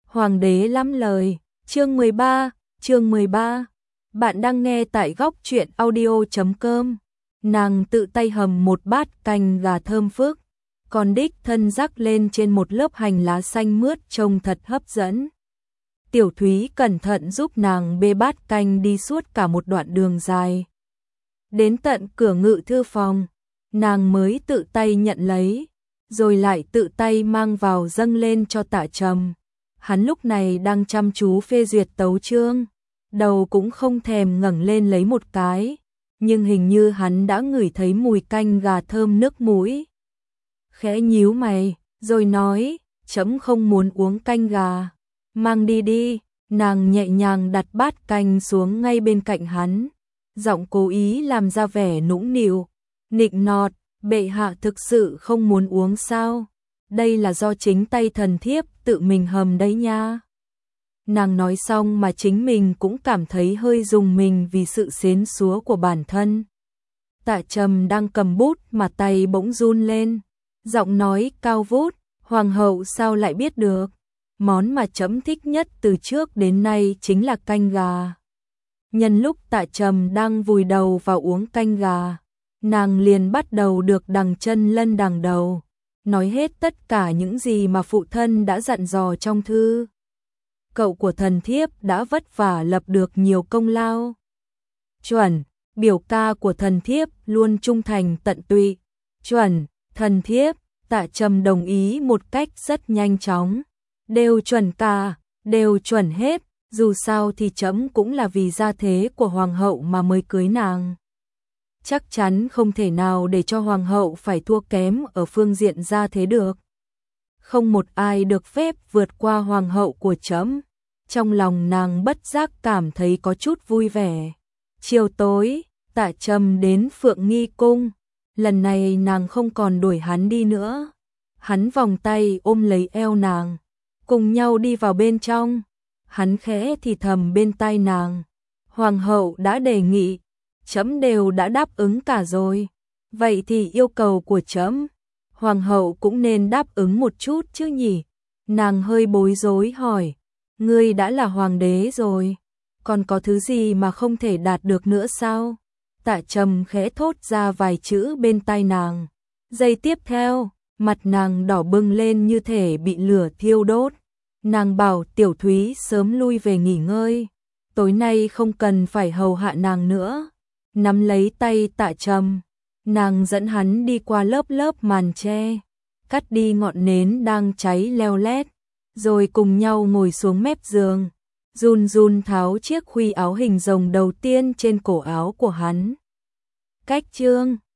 Hoàng đế lắm lời, chương 13. Bạn đang nghe tại góc truyện audio.com. Nàng tự tay hầm một bát canh gà thơm phức, còn đích thân rắc lên trên một lớp hành lá xanh mướt trông thật hấp dẫn. Tiểu Thúy cẩn thận giúp nàng bê bát canh đi suốt cả một đoạn đường dài. Đến tận cửa ngự thư phòng, nàng mới tự tay nhận lấy, rồi lại tự tay mang vào dâng lên cho Tạ Trầm. Hắn lúc này đang chăm chú phê duyệt tấu chương, đầu cũng không thèm ngẩng lên lấy một cái, nhưng hình như hắn đã ngửi thấy mùi canh gà thơm nước mũi. Khẽ nhíu mày, rồi nói, trẫm không muốn uống canh gà, mang đi đi. Nàng nhẹ nhàng đặt bát canh xuống ngay bên cạnh hắn, giọng cố ý làm ra vẻ nũng nịu, nịnh nọt, bệ hạ thực sự không muốn uống sao? Đây là do chính tay thần thiếp tự mình hầm đấy nha. Nàng nói xong mà chính mình cũng cảm thấy hơi rùng mình vì sự xến xúa của bản thân. Tạ Trầm đang cầm bút mà tay bỗng run lên, giọng nói cao vút, hoàng hậu sao lại biết được? Món mà trẫm thích nhất từ trước đến nay chính là canh gà. Nhân lúc Tạ Trầm đang vùi đầu vào uống canh gà, nàng liền bắt đầu được đằng chân lân đằng đầu, nói hết tất cả những gì mà phụ thân đã dặn dò trong thư. Cậu của thần thiếp đã vất vả lập được nhiều công lao. Chuẩn, biểu ca của thần thiếp luôn trung thành tận tụy. Chuẩn, thần thiếp. Tạ Trầm đồng ý một cách rất nhanh chóng. Đều chuẩn cả, đều chuẩn hết, dù sao thì trẫm cũng là vì gia thế của hoàng hậu mà mới cưới nàng. Chắc chắn không thể nào để cho hoàng hậu phải thua kém ở phương diện gia thế được. Không một ai được phép vượt qua hoàng hậu của trẫm. Trong lòng nàng bất giác cảm thấy có chút vui vẻ. Chiều tối, Tạ Trầm đến Phượng Nghi cung. Lần này nàng không còn đuổi hắn đi nữa. Hắn vòng tay ôm lấy eo nàng, cùng nhau đi vào bên trong. Hắn khẽ thì thầm bên tai nàng, hoàng hậu đã đề nghị, trẫm đều đã đáp ứng cả rồi. Vậy thì yêu cầu của trẫm, hoàng hậu cũng nên đáp ứng một chút chứ nhỉ? Nàng hơi bối rối hỏi, ngươi đã là hoàng đế rồi, còn có thứ gì mà không thể đạt được nữa sao? Tạ Trầm khẽ thốt ra vài chữ bên tai nàng. Giây tiếp theo, mặt nàng đỏ bừng lên như thể bị lửa thiêu đốt. Nàng bảo Tiểu Thúy sớm lui về nghỉ ngơi, tối nay không cần phải hầu hạ nàng nữa. Nắm lấy tay Tạ Trầm, nàng dẫn hắn đi qua lớp màn tre, cắt đi ngọn nến đang cháy leo lét, rồi cùng nhau ngồi xuống mép giường, run run tháo chiếc khuy áo hình rồng đầu tiên trên cổ áo của hắn. Cách chương